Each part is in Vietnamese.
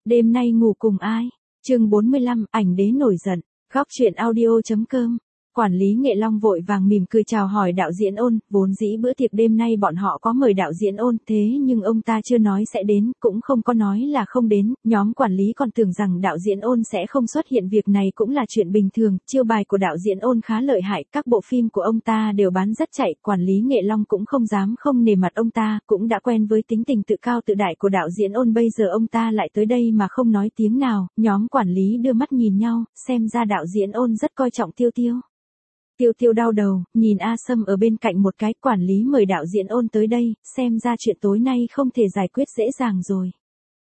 Đêm nay ngủ cùng ai? Chương 45, ảnh đế nổi giận. Góc truyện audio.com. Quản lý Nghệ Long vội vàng mỉm cười chào hỏi đạo diễn Ôn, vốn dĩ bữa tiệc đêm nay bọn họ có mời đạo diễn Ôn, thế nhưng ông ta chưa nói sẽ đến, cũng không có nói là không đến, nhóm quản lý còn tưởng rằng đạo diễn Ôn sẽ không xuất hiện, việc này cũng là chuyện bình thường, chiêu bài của đạo diễn Ôn khá lợi hại, các bộ phim của ông ta đều bán rất chạy, quản lý Nghệ Long cũng không dám không nể mặt ông ta, cũng đã quen với tính tình tự cao tự đại của đạo diễn Ôn, bây giờ ông ta lại tới đây mà không nói tiếng nào, nhóm quản lý đưa mắt nhìn nhau, xem ra đạo diễn Ôn rất coi trọng Tiêu Tiêu. Tiêu Tiêu đau đầu, nhìn A Sâm ở bên cạnh một cái, quản lý mời đạo diễn Ôn tới đây, xem ra chuyện tối nay không thể giải quyết dễ dàng rồi.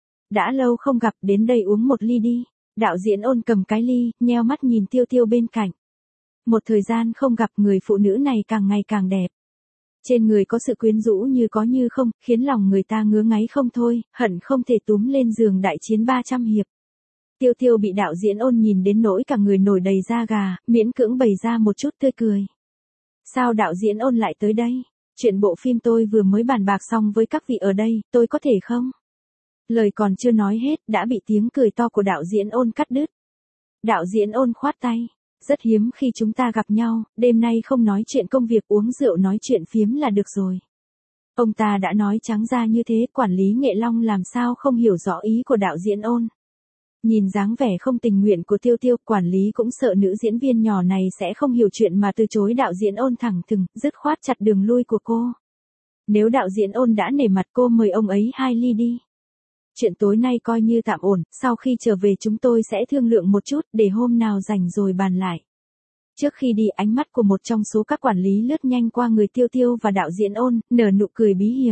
Đã lâu không gặp, đến đây uống một ly đi. Đạo diễn Ôn cầm cái ly, nheo mắt nhìn Tiêu Tiêu bên cạnh. Một thời gian không gặp, người phụ nữ này càng ngày càng đẹp. Trên người có sự quyến rũ như có như không, khiến lòng người ta ngứa ngáy không thôi, hận không thể túm lên giường đại chiến 300 hiệp. Tiêu Tiêu bị đạo diễn Ôn nhìn đến nỗi cả người nổi đầy da gà, miễn cưỡng bày ra một chút tươi cười. Sao đạo diễn Ôn lại tới đây? Chuyện bộ phim tôi vừa mới bàn bạc xong với các vị ở đây, tôi có thể không? Lời còn chưa nói hết, đã bị tiếng cười to của đạo diễn Ôn cắt đứt. Đạo diễn Ôn khoát tay. Rất hiếm khi chúng ta gặp nhau, đêm nay không nói chuyện công việc, uống rượu nói chuyện phiếm là được rồi. Ông ta đã nói trắng ra như thế, quản lý Nghệ Long làm sao không hiểu rõ ý của đạo diễn Ôn. Nhìn dáng vẻ không tình nguyện của Tiêu Tiêu, quản lý cũng sợ nữ diễn viên nhỏ này sẽ không hiểu chuyện mà từ chối đạo diễn Ôn thẳng thừng, dứt khoát chặt đường lui của cô. Nếu đạo diễn Ôn đã nể mặt cô, mời ông ấy 2 ly đi. Chuyện tối nay coi như tạm ổn, sau khi trở về chúng tôi sẽ thương lượng một chút, để hôm nào rảnh rồi bàn lại. Trước khi đi, ánh mắt của một trong số các quản lý lướt nhanh qua người Tiêu Tiêu và đạo diễn Ôn, nở nụ cười bí hiểm.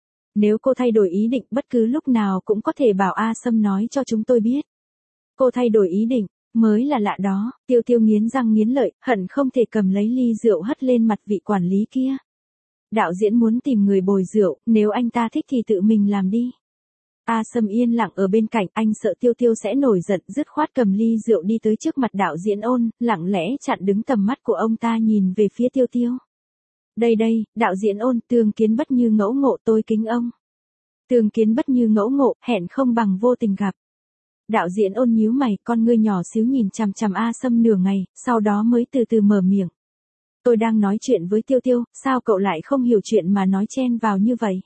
Nếu cô thay đổi ý định, bất cứ lúc nào cũng có thể bảo A Sâm nói cho chúng tôi biết. Cô thay đổi ý định, mới là lạ đó. Tiêu Tiêu nghiến răng nghiến lợi, hận không thể cầm lấy ly rượu hất lên mặt vị quản lý kia. Đạo diễn muốn tìm người bồi rượu, nếu anh ta thích thì tự mình làm đi. A Sâm yên lặng ở bên cạnh, anh sợ Tiêu Tiêu sẽ nổi giận, dứt khoát cầm ly rượu đi tới trước mặt đạo diễn Ôn, lặng lẽ chặn đứng tầm mắt của ông ta nhìn về phía Tiêu Tiêu. Đây, đạo diễn Ôn, tương kiến bất như ngẫu ngộ, tôi kính ông. Tương kiến bất như ngẫu ngộ, hẹn không bằng vô tình gặp. Đạo diễn Ôn nhíu mày, con ngươi nhỏ xíu nhìn chằm chằm A Sâm nửa ngày, sau đó mới từ từ mở miệng. Tôi đang nói chuyện với Tiêu Tiêu, sao cậu lại không hiểu chuyện mà nói chen vào như vậy?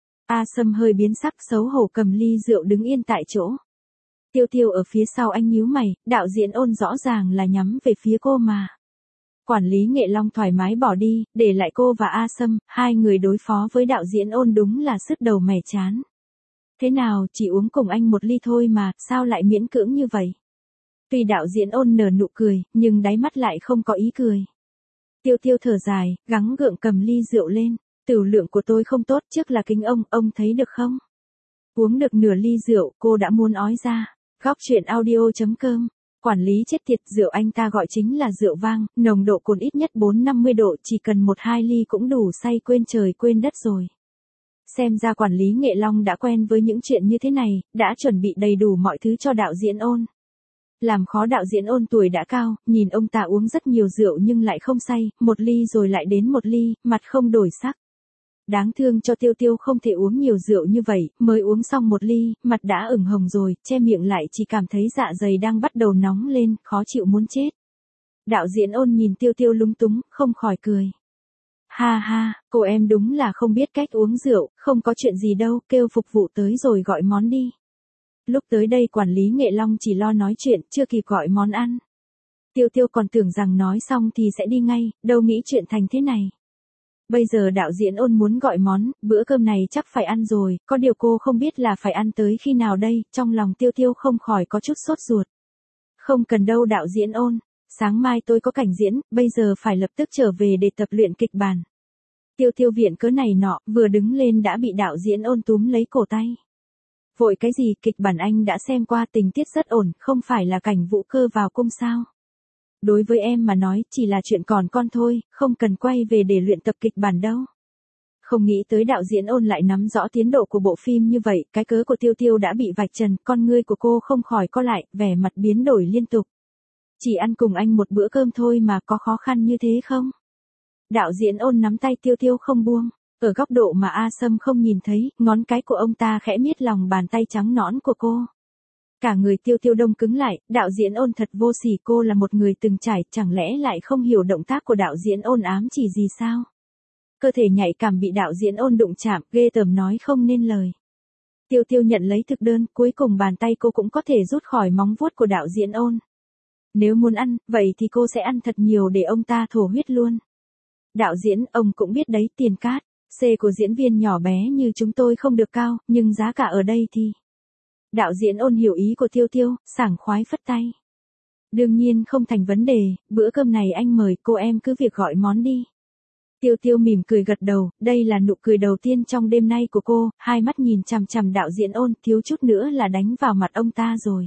A Sâm hơi biến sắc, xấu hổ cầm ly rượu đứng yên tại chỗ. Tiêu Tiêu ở phía sau anh nhíu mày, đạo diễn Ôn rõ ràng là nhắm về phía cô mà. Quản lý Nghệ Long thoải mái bỏ đi, để lại cô và A Sâm, hai người đối phó với đạo diễn Ôn đúng là sứt đầu mẻ chán. Thế nào, chỉ uống cùng anh một ly thôi mà, sao lại miễn cưỡng như vậy? Tuy đạo diễn Ôn nở nụ cười, nhưng đáy mắt lại không có ý cười. Tiêu Tiêu thở dài, gắng gượng cầm ly rượu lên. Tửu lượng của tôi không tốt, trước là kính ông thấy được không? Uống được nửa ly rượu, cô đã muốn ói ra. Góc truyện audio.com. Quản lý chết tiệt, rượu anh ta gọi chính là rượu vang, nồng độ cồn ít nhất 450 độ, chỉ cần 1-2 ly cũng đủ say quên trời quên đất rồi. Xem ra quản lý Nghệ Long đã quen với những chuyện như thế này, đã chuẩn bị đầy đủ mọi thứ cho đạo diễn Ôn. Làm khó đạo diễn Ôn tuổi đã cao, nhìn ông ta uống rất nhiều rượu nhưng lại không say, một ly rồi lại đến một ly, mặt không đổi sắc. Đáng thương cho Tiêu Tiêu không thể uống nhiều rượu như vậy, mới uống xong một ly, mặt đã ửng hồng rồi, che miệng lại chỉ cảm thấy dạ dày đang bắt đầu nóng lên, khó chịu muốn chết. Đạo diễn Ôn nhìn Tiêu Tiêu lúng túng, không khỏi cười. Ha ha, cô em đúng là không biết cách uống rượu, không có chuyện gì đâu, kêu phục vụ tới rồi gọi món đi. Lúc tới đây quản lý Nghệ Long chỉ lo nói chuyện, chưa kịp gọi món ăn. Tiêu Tiêu còn tưởng rằng nói xong thì sẽ đi ngay, đâu nghĩ chuyện thành thế này. Bây giờ đạo diễn Ôn muốn gọi món, bữa cơm này chắc phải ăn rồi, có điều cô không biết là phải ăn tới khi nào đây, trong lòng Tiêu Tiêu không khỏi có chút sốt ruột. Không cần đâu đạo diễn Ôn, sáng mai tôi có cảnh diễn, bây giờ phải lập tức trở về để tập luyện kịch bản. Tiêu Tiêu viện cớ này nọ, vừa đứng lên đã bị đạo diễn Ôn túm lấy cổ tay. Vội cái gì, kịch bản anh đã xem qua, tình tiết rất ổn, không phải là cảnh Vũ Cơ vào cung sao? Đối với em mà nói, chỉ là chuyện còn con thôi, không cần quay về để luyện tập kịch bản đâu. Không nghĩ tới đạo diễn Ôn lại nắm rõ tiến độ của bộ phim như vậy, cái cớ của Tiêu Tiêu đã bị vạch trần, con ngươi của cô không khỏi co lại, vẻ mặt biến đổi liên tục. Chỉ ăn cùng anh một bữa cơm thôi mà có khó khăn như thế không? Đạo diễn Ôn nắm tay Tiêu Tiêu không buông, ở góc độ mà A Sâm không nhìn thấy, ngón cái của ông ta khẽ miết lòng bàn tay trắng nõn của cô. Cả người Tiêu Tiêu đông cứng lại, đạo diễn Ôn thật vô sỉ, cô là một người từng trải, chẳng lẽ lại không hiểu động tác của đạo diễn Ôn ám chỉ gì sao? Cơ thể nhạy cảm bị đạo diễn Ôn đụng chạm, ghê tởm nói không nên lời. Tiêu Tiêu nhận lấy thực đơn, cuối cùng bàn tay cô cũng có thể rút khỏi móng vuốt của đạo diễn Ôn. Nếu muốn ăn, vậy thì cô sẽ ăn thật nhiều để ông ta thổ huyết luôn. Đạo diễn, ông cũng biết đấy, tiền cát, C của diễn viên nhỏ bé như chúng tôi không được cao, nhưng giá cả ở đây thì... Đạo diễn Ôn hiểu ý của Tiêu Tiêu, sảng khoái phất tay. Đương nhiên không thành vấn đề, bữa cơm này anh mời, cô em cứ việc gọi món đi. Tiêu Tiêu mỉm cười gật đầu, đây là nụ cười đầu tiên trong đêm nay của cô, hai mắt nhìn chằm chằm đạo diễn Ôn, thiếu chút nữa là đánh vào mặt ông ta rồi.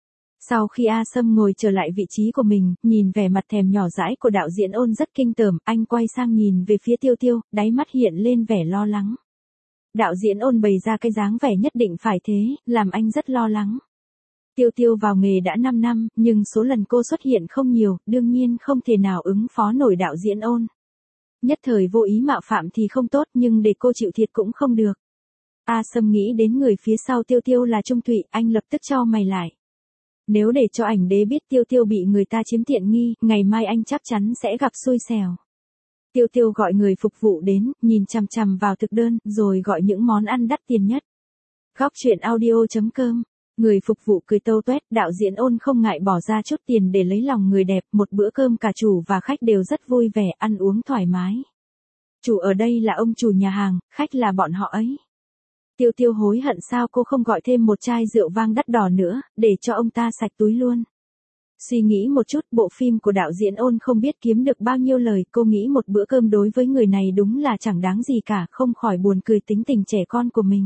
Sau khi A Sâm ngồi trở lại vị trí của mình, nhìn vẻ mặt thèm nhỏ dãi của đạo diễn Ôn rất kinh tởm, anh quay sang nhìn về phía Tiêu Tiêu, đáy mắt hiện lên vẻ lo lắng. Đạo diễn Ôn bày ra cái dáng vẻ nhất định phải thế, làm anh rất lo lắng. Tiêu Tiêu vào nghề đã 5 năm, nhưng số lần cô xuất hiện không nhiều, đương nhiên không thể nào ứng phó nổi đạo diễn Ôn. Nhất thời vô ý mạo phạm thì không tốt, nhưng để cô chịu thiệt cũng không được. A Sâm nghĩ đến người phía sau Tiêu Tiêu là Trung Thụy, anh lập tức cho mày lại. Nếu để cho ảnh đế biết Tiêu Tiêu bị người ta chiếm tiện nghi, ngày mai anh chắc chắn sẽ gặp xui xẻo. Tiêu Tiêu gọi người phục vụ đến, nhìn chằm chằm vào thực đơn, rồi gọi những món ăn đắt tiền nhất. Góc truyện audio.com. Người phục vụ cười tâu tuét, đạo diễn Ôn không ngại bỏ ra chút tiền để lấy lòng người đẹp, một bữa cơm cả chủ và khách đều rất vui vẻ, ăn uống thoải mái. Chủ ở đây là ông chủ nhà hàng, khách là bọn họ ấy. Tiêu Tiêu hối hận sao cô không gọi thêm một chai rượu vang đắt đỏ nữa, để cho ông ta sạch túi luôn. Suy nghĩ một chút, bộ phim của đạo diễn Ôn không biết kiếm được bao nhiêu lời, cô nghĩ một bữa cơm đối với người này đúng là chẳng đáng gì cả, không khỏi buồn cười tính tình trẻ con của mình.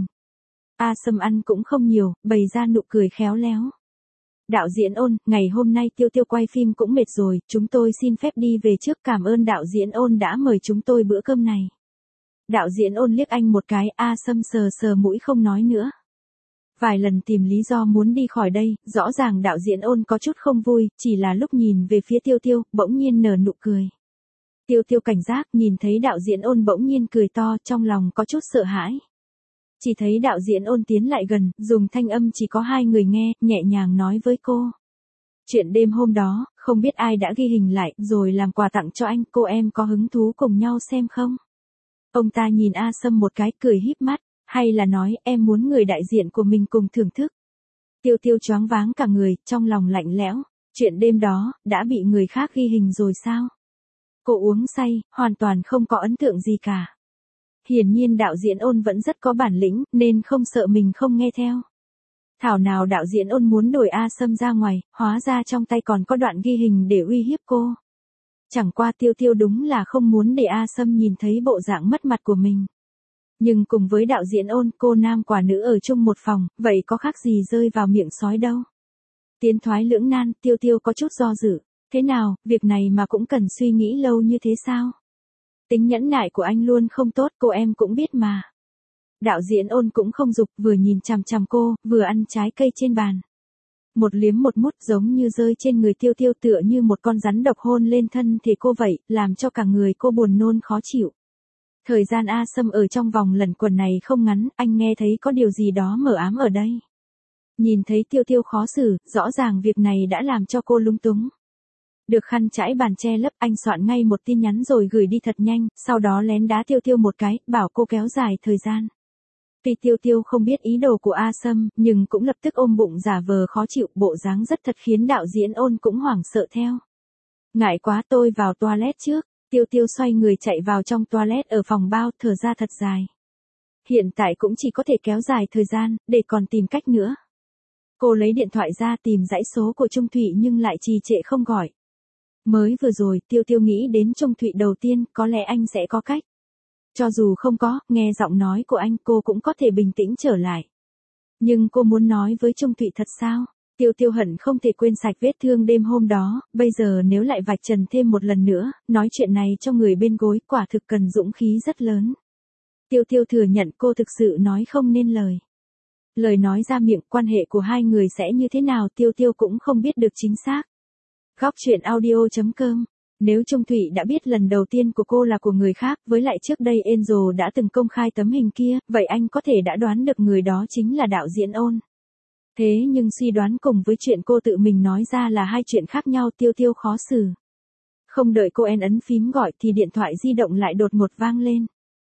A Sâm ăn cũng không nhiều, bày ra nụ cười khéo léo. Đạo diễn Ôn, ngày hôm nay Tiêu Tiêu quay phim cũng mệt rồi, chúng tôi xin phép đi về trước, cảm ơn đạo diễn Ôn đã mời chúng tôi bữa cơm này. Đạo diễn Ôn liếc anh một cái, A Sâm sờ sờ mũi không nói nữa. Vài lần tìm lý do muốn đi khỏi đây, rõ ràng đạo diễn Ôn có chút không vui, chỉ là lúc nhìn về phía Tiêu Tiêu, bỗng nhiên nở nụ cười. Tiêu Tiêu cảnh giác, nhìn thấy đạo diễn Ôn bỗng nhiên cười to, trong lòng có chút sợ hãi. Chỉ thấy đạo diễn Ôn tiến lại gần, dùng thanh âm chỉ có hai người nghe, nhẹ nhàng nói với cô. Chuyện đêm hôm đó, không biết ai đã ghi hình lại, rồi làm quà tặng cho anh, cô em có hứng thú cùng nhau xem không? Ông ta nhìn A Sâm một cái, cười híp mắt, hay là nói em muốn người đại diện của mình cùng thưởng thức. Tiêu Tiêu choáng váng cả người, trong lòng lạnh lẽo, chuyện đêm đó, đã bị người khác ghi hình rồi sao? Cô uống say, hoàn toàn không có ấn tượng gì cả. Hiển nhiên đạo diễn Ôn vẫn rất có bản lĩnh, nên không sợ mình không nghe theo. Thảo nào đạo diễn Ôn muốn đuổi A Sâm ra ngoài, hóa ra trong tay còn có đoạn ghi hình để uy hiếp cô. Chẳng qua Tiêu Tiêu đúng là không muốn để A Sâm nhìn thấy bộ dạng mất mặt của mình. Nhưng cùng với đạo diễn Ôn, cô nam quả nữ ở chung một phòng, vậy có khác gì rơi vào miệng sói đâu. Tiến thoái lưỡng nan, Tiêu Tiêu có chút do dự. Thế nào, việc này mà cũng cần suy nghĩ lâu như thế sao? Tính nhẫn nại của anh luôn không tốt, cô em cũng biết mà. Đạo diễn Ôn cũng không giục, vừa nhìn chằm chằm cô, vừa ăn trái cây trên bàn. Một liếm một mút giống như rơi trên người Tiêu Tiêu, tựa như một con rắn độc hôn lên thân thể cô vậy, làm cho cả người cô buồn nôn khó chịu. Thời gian A Sâm ở trong vòng lẩn quẩn này không ngắn, anh nghe thấy có điều gì đó mờ ám ở đây. Nhìn thấy Tiêu Tiêu khó xử, rõ ràng việc này đã làm cho cô lung túng. Được khăn trải bàn che lấp, anh soạn ngay một tin nhắn rồi gửi đi thật nhanh, sau đó lén đá Tiêu Tiêu một cái, bảo cô kéo dài thời gian. Tuy Tiêu Tiêu không biết ý đồ của A Sâm, nhưng cũng lập tức ôm bụng giả vờ khó chịu, bộ dáng rất thật khiến đạo diễn Ôn cũng hoảng sợ theo. Ngại quá, tôi vào toilet trước. Tiêu Tiêu xoay người chạy vào trong toilet ở phòng bao, thở ra thật dài. Hiện tại cũng chỉ có thể kéo dài thời gian, để còn tìm cách nữa. Cô lấy điện thoại ra tìm dãy số của Trung Thụy nhưng lại trì trệ không gọi. Mới vừa rồi, Tiêu Tiêu nghĩ đến Trung Thụy đầu tiên, có lẽ anh sẽ có cách. Cho dù không có, nghe giọng nói của anh cô cũng có thể bình tĩnh trở lại. Nhưng cô muốn nói với Trung Thụy thật sao? Tiêu Tiêu hận không thể quên sạch vết thương đêm hôm đó, bây giờ nếu lại vạch trần thêm một lần nữa, nói chuyện này cho người bên gối quả thực cần dũng khí rất lớn. Tiêu Tiêu thừa nhận cô thực sự nói không nên lời. Lời nói ra miệng, quan hệ của hai người sẽ như thế nào Tiêu Tiêu cũng không biết được chính xác. Góc truyện audio.com. Nếu Trung Thụy đã biết lần đầu tiên của cô là của người khác, với lại trước đây Angel đã từng công khai tấm hình kia, vậy anh có thể đã đoán được người đó chính là đạo diễn Ôn. Thế nhưng suy đoán cùng với chuyện cô tự mình nói ra là hai chuyện khác nhau. Tiêu Tiêu khó xử. Không đợi cô ấn phím gọi thì điện thoại di động lại đột ngột vang lên.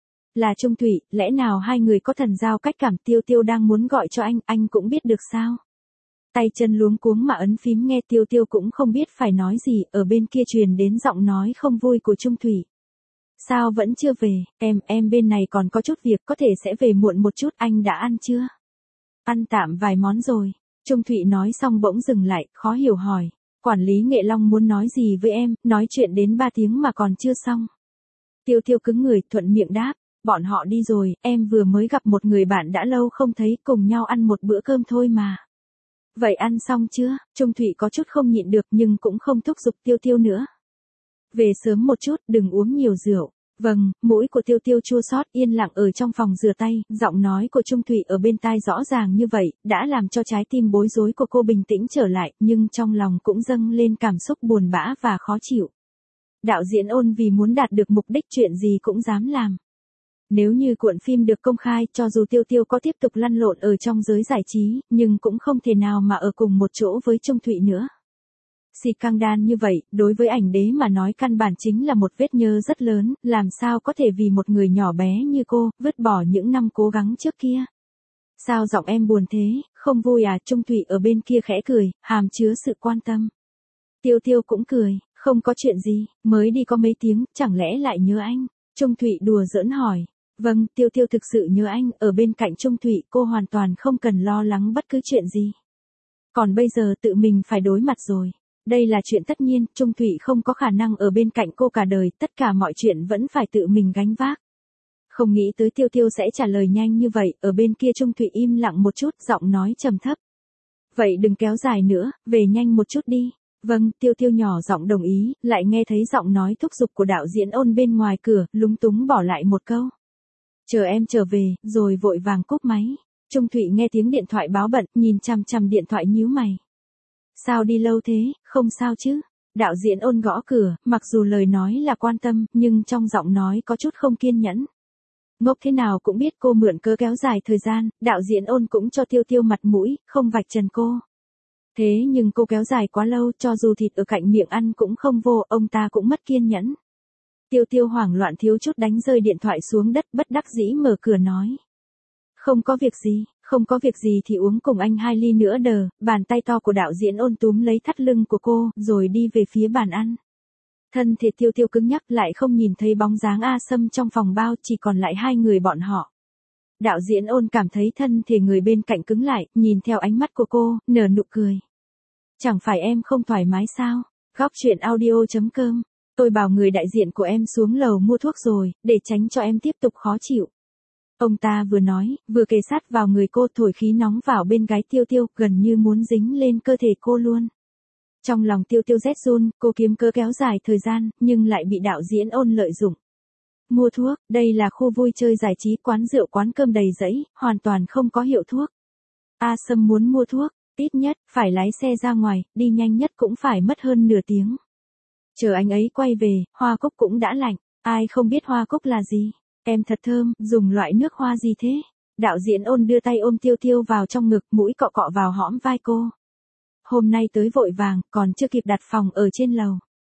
Là Trung Thủy, lẽ nào hai người có thần giao cách cảm? Tiêu Tiêu đang muốn gọi cho anh cũng biết được sao? Tay chân luống cuống mà ấn phím nghe. Tiêu Tiêu cũng không biết phải nói gì, ở bên kia truyền đến giọng nói không vui của Trung Thủy. Sao vẫn chưa về? Em bên này còn có chút việc, có thể sẽ về muộn một chút. Anh đã ăn chưa? Ăn tạm vài món rồi. Trung Thủy nói xong bỗng dừng lại, khó hiểu hỏi. Quản lý Nghệ Long muốn nói gì với em, nói chuyện đến 3 tiếng mà còn chưa xong. Tiêu Tiêu cứng người, thuận miệng đáp. Bọn họ đi rồi, em vừa mới gặp một người bạn đã lâu không thấy, cùng nhau ăn một bữa cơm thôi mà. Vậy ăn xong chưa? Trung Thủy có chút không nhịn được nhưng cũng không thúc giục Tiêu Tiêu nữa. Về sớm một chút, đừng uống nhiều rượu. Vâng, mũi của Tiêu Tiêu chua xót, yên lặng ở trong phòng rửa tay, giọng nói của Trung Thủy ở bên tai rõ ràng như vậy, đã làm cho trái tim bối rối của cô bình tĩnh trở lại, nhưng trong lòng cũng dâng lên cảm xúc buồn bã và khó chịu. Đạo diễn Ôn vì muốn đạt được mục đích chuyện gì cũng dám làm. Nếu như cuộn phim được công khai, cho dù Tiêu Tiêu có tiếp tục lăn lộn ở trong giới giải trí, nhưng cũng không thể nào mà ở cùng một chỗ với Trung Thủy nữa. Xì căng đan như vậy, đối với ảnh đế mà nói căn bản chính là một vết nhơ rất lớn, làm sao có thể vì một người nhỏ bé như cô, vứt bỏ những năm cố gắng trước kia. Sao giọng em buồn thế, không vui à? Trung Thủy ở bên kia khẽ cười, hàm chứa sự quan tâm. Tiêu Tiêu cũng cười, không có chuyện gì, mới đi có mấy tiếng, chẳng lẽ lại nhớ anh? Trung Thủy đùa giỡn hỏi. Vâng, Tiêu Tiêu thực sự nhớ anh, ở bên cạnh Trung Thủy cô hoàn toàn không cần lo lắng bất cứ chuyện gì. Còn bây giờ tự mình phải đối mặt rồi. Đây là chuyện tất nhiên, Trung Thủy không có khả năng ở bên cạnh cô cả đời, tất cả mọi chuyện vẫn phải tự mình gánh vác. Không nghĩ tới Tiêu Tiêu sẽ trả lời nhanh như vậy, ở bên kia Trung Thủy im lặng một chút, giọng nói trầm thấp. Vậy đừng kéo dài nữa, về nhanh một chút đi. Vâng, Tiêu Tiêu nhỏ giọng đồng ý, lại nghe thấy giọng nói thúc giục của đạo diễn Ôn bên ngoài cửa, lúng túng bỏ lại một câu. Chờ em trở về, rồi vội vàng cúp máy. Trung Thủy nghe tiếng điện thoại báo bận, nhìn chằm chằm điện thoại nhíu mày. Sao đi lâu thế, không sao chứ? Đạo diễn Ôn gõ cửa, mặc dù lời nói là quan tâm, nhưng trong giọng nói có chút không kiên nhẫn. Ngốc thế nào cũng biết cô mượn cớ kéo dài thời gian, đạo diễn Ôn cũng cho Tiêu Tiêu mặt mũi, không vạch trần cô. Thế nhưng cô kéo dài quá lâu, cho dù thịt ở cạnh miệng ăn cũng không vô, ông ta cũng mất kiên nhẫn. Tiêu Tiêu hoảng loạn thiếu chút đánh rơi điện thoại xuống đất, bất đắc dĩ mở cửa nói. Không có việc gì, không có việc gì thì uống cùng anh 2 ly nữa đờ. Bàn tay to của đạo diễn Ôn túm lấy thắt lưng của cô, rồi đi về phía bàn ăn. Thân thể Tiêu Tiêu cứng nhắc, lại không nhìn thấy bóng dáng A Sâm trong phòng bao, chỉ còn lại hai người bọn họ. Đạo diễn Ôn cảm thấy thân thể người bên cạnh cứng lại, nhìn theo ánh mắt của cô, nở nụ cười. Chẳng phải em không thoải mái sao? Góc chuyện audio.com. Tôi bảo người đại diện của em xuống lầu mua thuốc rồi, để tránh cho em tiếp tục khó chịu. Ông ta vừa nói, vừa kề sát vào người cô, thổi khí nóng vào bên gái Tiêu Tiêu, gần như muốn dính lên cơ thể cô luôn. Trong lòng Tiêu Tiêu rét run, cô kiếm cớ kéo dài thời gian, nhưng lại bị đạo diễn Ôn lợi dụng. Mua thuốc, đây là khu vui chơi giải trí, quán rượu quán cơm đầy rẫy, hoàn toàn không có hiệu thuốc. A Sâm muốn mua thuốc, ít nhất, phải lái xe ra ngoài, đi nhanh nhất cũng phải mất hơn nửa tiếng. Chờ anh ấy quay về, hoa cúc cũng đã lạnh, ai không biết hoa cúc là gì? Em thật thơm, dùng loại nước hoa gì thế? Đạo diễn Ôn đưa tay ôm Tiêu Tiêu vào trong ngực, mũi cọ cọ vào hõm vai cô. Hôm nay tới vội vàng, còn chưa kịp đặt phòng ở trên lầu.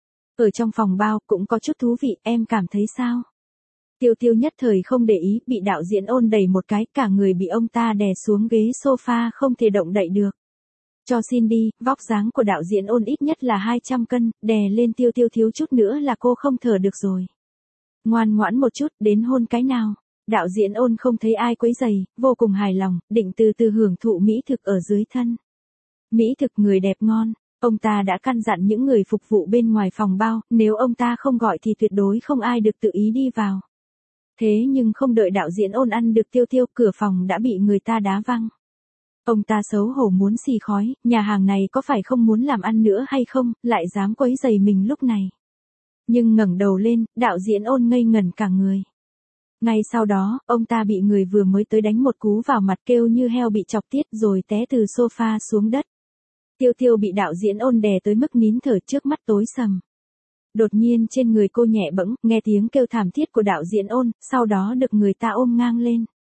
Ở trong phòng bao, cũng có chút thú vị, em cảm thấy sao? Tiêu Tiêu nhất thời không để ý, bị đạo diễn Ôn đẩy một cái, cả người bị ông ta đè xuống ghế sofa không thể động đậy được. Cho xin đi, vóc dáng của đạo diễn Ôn ít nhất là 200 cân, đè lên Tiêu Tiêu thiếu chút nữa là cô không thở được rồi. Ngoan ngoãn một chút, đến hôn cái nào. Đạo diễn Ôn không thấy ai quấy rầy, vô cùng hài lòng, định từ từ hưởng thụ mỹ thực ở dưới thân. Mỹ thực người đẹp ngon, ông ta đã căn dặn những người phục vụ bên ngoài phòng bao, nếu ông ta không gọi thì tuyệt đối không ai được tự ý đi vào. Thế nhưng không đợi đạo diễn Ôn ăn được Tiêu Tiêu, cửa phòng đã bị người ta đá văng. Ông ta xấu hổ muốn xì khói, nhà hàng này có phải không muốn làm ăn nữa hay không, lại dám quấy rầy mình lúc này. Nhưng ngẩng đầu lên, đạo diễn Ôn ngây ngẩn cả người. Ngay sau đó, ông ta bị người vừa mới tới đánh một cú vào mặt, kêu như heo bị chọc tiết, rồi té từ sofa xuống đất. Tiêu Tiêu bị đạo diễn Ôn đè tới mức nín thở, trước mắt tối sầm. Đột nhiên trên người cô nhẹ bẫng, nghe tiếng kêu thảm thiết của đạo diễn Ôn, sau đó được người ta ôm ngang lên.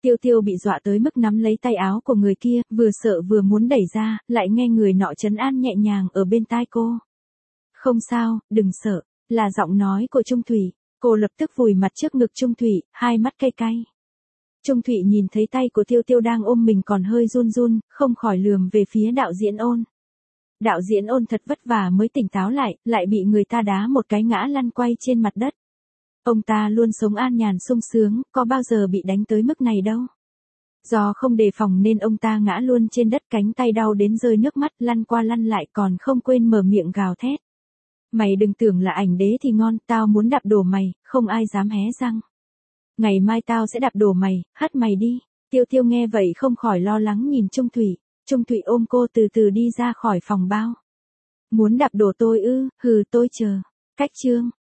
Tiêu Tiêu bị dọa tới mức nắm lấy tay áo của người kia, vừa sợ vừa muốn đẩy ra, lại nghe người nọ trấn an nhẹ nhàng ở bên tai cô. Không sao, đừng sợ, là giọng nói của Trung Thủy. Cô lập tức vùi mặt trước ngực Trung Thủy, hai mắt cay cay. Trung Thủy nhìn thấy tay của Tiêu Tiêu đang ôm mình còn hơi run run, không khỏi lườm về phía đạo diễn Ôn. Đạo diễn Ôn thật vất vả mới tỉnh táo lại bị người ta đá một cái ngã lăn quay trên mặt đất. Ông ta luôn sống an nhàn sung sướng, có bao giờ bị đánh tới mức này đâu. Do không đề phòng nên ông ta ngã luôn trên đất, cánh tay đau đến rơi nước mắt, lăn qua lăn lại còn không quên mở miệng gào thét. Mày đừng tưởng là ảnh đế thì ngon, tao muốn đạp đổ mày, không ai dám hé răng. Ngày mai tao sẽ đạp đổ mày, hất mày đi. Tiêu Tiêu nghe vậy không khỏi lo lắng nhìn Trung Thủy. Trung Thủy ôm cô từ từ đi ra khỏi phòng bao. Muốn đạp đổ tôi ư, hừ tôi chờ. Cách chương.